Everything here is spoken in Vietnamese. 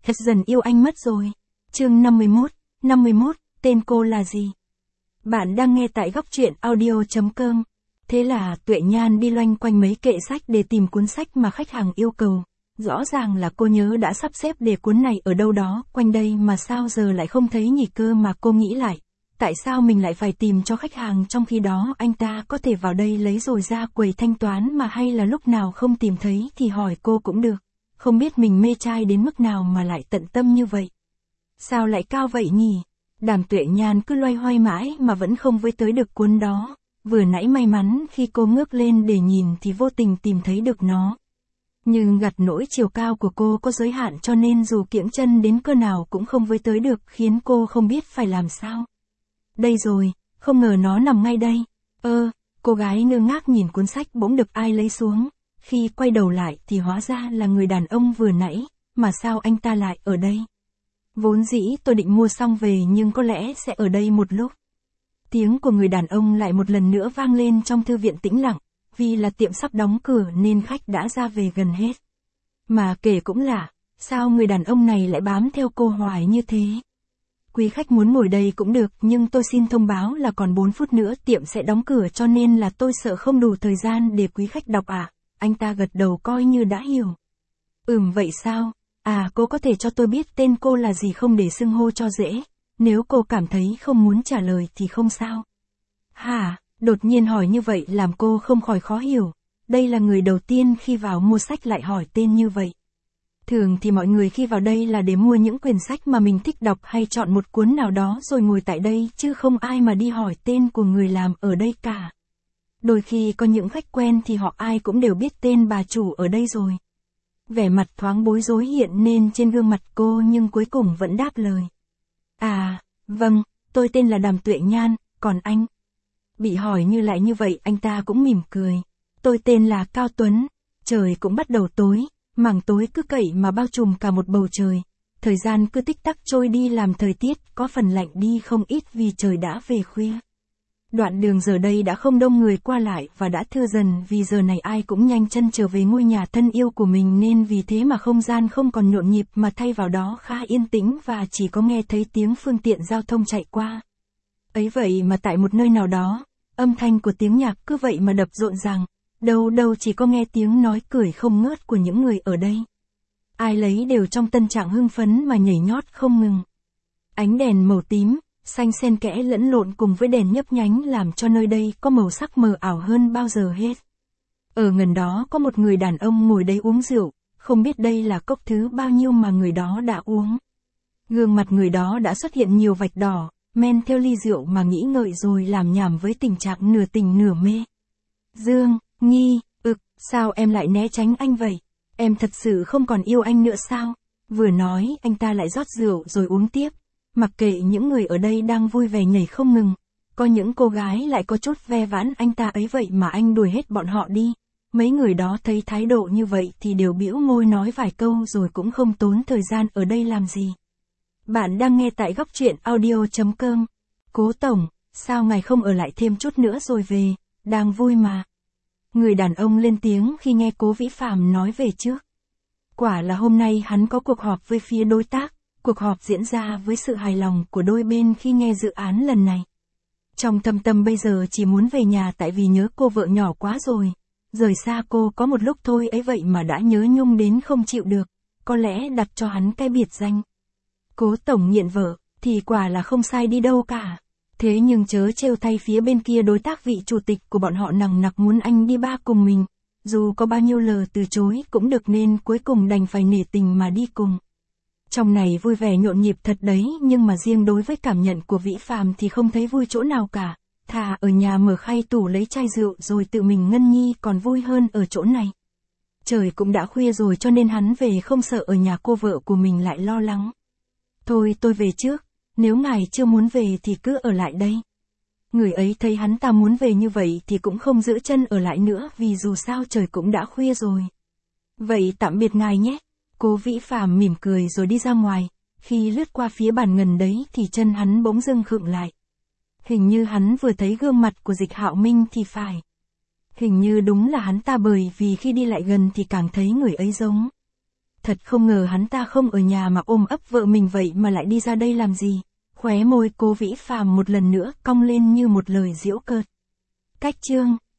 Thật dần yêu anh mất rồi. Chương 51, tên cô là gì? Bạn đang nghe tại góc truyện audio.com. Thế là Tuệ Nhan đi loanh quanh mấy kệ sách để tìm cuốn sách mà khách hàng yêu cầu. Rõ ràng là cô nhớ đã sắp xếp để cuốn này ở đâu đó, quanh đây mà sao giờ lại không thấy nhỉ cơ mà cô nghĩ lại. Tại sao mình lại phải tìm cho khách hàng trong khi đó anh ta có thể vào đây lấy rồi ra quầy thanh toán mà, hay là lúc nào không tìm thấy thì hỏi cô cũng được. Không biết mình mê trai đến mức nào mà lại tận tâm như vậy. Sao lại cao vậy nhỉ? Đàm Tuệ Nhan cứ loay hoay mãi mà vẫn không với tới được cuốn đó. Vừa nãy may mắn khi cô ngước lên để nhìn thì vô tình tìm thấy được nó. Nhưng gặt nỗi chiều cao của cô có giới hạn cho nên dù kiễng chân đến cơ nào cũng không với tới được, khiến cô không biết phải làm sao. Đây rồi, không ngờ nó nằm ngay đây. Cô gái ngơ ngác nhìn cuốn sách bỗng được ai lấy xuống. Khi quay đầu lại thì hóa ra là người đàn ông vừa nãy, mà sao anh ta lại ở đây? Vốn dĩ tôi định mua xong về nhưng có lẽ sẽ ở đây một lúc. Tiếng của người đàn ông lại một lần nữa vang lên trong thư viện tĩnh lặng, vì là tiệm sắp đóng cửa nên khách đã ra về gần hết. Mà kể cũng lạ, sao người đàn ông này lại bám theo cô hoài như thế? Quý khách muốn ngồi đây cũng được, nhưng tôi xin thông báo là còn 4 phút nữa tiệm sẽ đóng cửa, cho nên là tôi sợ không đủ thời gian để quý khách đọc ạ. Anh ta gật đầu coi như đã hiểu. Vậy sao? Cô có thể cho tôi biết tên cô là gì không để xưng hô cho dễ? Nếu cô cảm thấy không muốn trả lời thì không sao. Hả? Đột nhiên hỏi như vậy làm cô không khỏi khó hiểu. Đây là người đầu tiên khi vào mua sách lại hỏi tên như vậy. Thường thì mọi người khi vào đây là để mua những quyển sách mà mình thích đọc hay chọn một cuốn nào đó rồi ngồi tại đây, chứ không ai mà đi hỏi tên của người làm ở đây cả. Đôi khi có những khách quen thì họ ai cũng đều biết tên bà chủ ở đây rồi. Vẻ mặt thoáng bối rối hiện nên trên gương mặt cô nhưng cuối cùng vẫn đáp lời. Vâng, tôi tên là Đàm Tuệ Nhan, còn anh? Bị hỏi lại như vậy anh ta cũng mỉm cười. Tôi tên là Cao Tuấn. Trời cũng bắt đầu tối, mảng tối cứ cậy mà bao trùm cả một bầu trời. Thời gian cứ tích tắc trôi đi làm thời tiết có phần lạnh đi không ít vì trời đã về khuya. Đoạn đường giờ đây đã không đông người qua lại và đã thưa dần vì giờ này ai cũng nhanh chân trở về ngôi nhà thân yêu của mình, nên vì thế mà không gian không còn nhộn nhịp mà thay vào đó khá yên tĩnh và chỉ có nghe thấy tiếng phương tiện giao thông chạy qua. Ấy vậy mà tại một nơi nào đó, âm thanh của tiếng nhạc cứ vậy mà đập rộn ràng, đâu đâu chỉ có nghe tiếng nói cười không ngớt của những người ở đây. Ai lấy đều trong tâm trạng hưng phấn mà nhảy nhót không ngừng. Ánh đèn màu tím, xanh xen kẽ lẫn lộn cùng với đèn nhấp nhánh làm cho nơi đây có màu sắc mờ ảo hơn bao giờ hết. Ở gần đó có một người đàn ông ngồi đấy uống rượu, không biết đây là cốc thứ bao nhiêu mà người đó đã uống. Gương mặt người đó đã xuất hiện nhiều vạch đỏ, men theo ly rượu mà nghĩ ngợi rồi làm nhảm với tình trạng nửa tình nửa mê. Dương, Nhi, sao em lại né tránh anh vậy? Em thật sự không còn yêu anh nữa sao? Vừa nói anh ta lại rót rượu rồi uống tiếp. Mặc kệ những người ở đây đang vui vẻ nhảy không ngừng, có những cô gái lại có chút ve vãn anh ta ấy vậy mà anh đuổi hết bọn họ đi. Mấy người đó thấy thái độ như vậy thì đều bĩu môi nói vài câu rồi cũng không tốn thời gian ở đây làm gì. Bạn đang nghe tại góc truyện audio.com. Cố tổng, sao ngài không ở lại thêm chút nữa rồi về, đang vui mà. Người đàn ông lên tiếng khi nghe Cố Vĩ Phạm nói về trước. Quả là hôm nay hắn có cuộc họp với phía đối tác. Cuộc họp diễn ra với sự hài lòng của đôi bên khi nghe dự án lần này. Trong thâm tâm bây giờ chỉ muốn về nhà tại vì nhớ cô vợ nhỏ quá rồi. Rời xa cô có một lúc thôi ấy vậy mà đã nhớ nhung đến không chịu được. Có lẽ đặt cho hắn cái biệt danh Cố tổng nghiện vợ, thì quả là không sai đi đâu cả. Thế nhưng chớ trêu thay phía bên kia đối tác vị chủ tịch của bọn họ nằng nặc muốn anh đi ba cùng mình. Dù có bao nhiêu lời từ chối cũng được nên cuối cùng đành phải nể tình mà đi cùng. Trong này vui vẻ nhộn nhịp thật đấy, nhưng mà riêng đối với cảm nhận của Vĩ Phạm thì không thấy vui chỗ nào cả. Thà ở nhà mở khay tủ lấy chai rượu rồi tự mình ngân nhi còn vui hơn ở chỗ này. Trời cũng đã khuya rồi cho nên hắn về không sợ ở nhà cô vợ của mình lại lo lắng. Thôi tôi về trước, nếu ngài chưa muốn về thì cứ ở lại đây. Người ấy thấy hắn ta muốn về như vậy thì cũng không giữ chân ở lại nữa vì dù sao trời cũng đã khuya rồi. Vậy tạm biệt ngài nhé. Cố Vĩ Phạm mỉm cười rồi đi ra ngoài, khi lướt qua phía bàn gần đấy thì chân hắn bỗng dưng khựng lại. Hình như hắn vừa thấy gương mặt của Dịch Hạo Minh thì phải. Hình như đúng là hắn ta, bởi vì khi đi lại gần thì càng thấy người ấy giống. thật không ngờ hắn ta không ở nhà mà ôm ấp vợ mình vậy mà lại đi ra đây làm gì. Khóe môi Cố Vĩ Phạm một lần nữa cong lên như một lời giễu cợt. Cách chương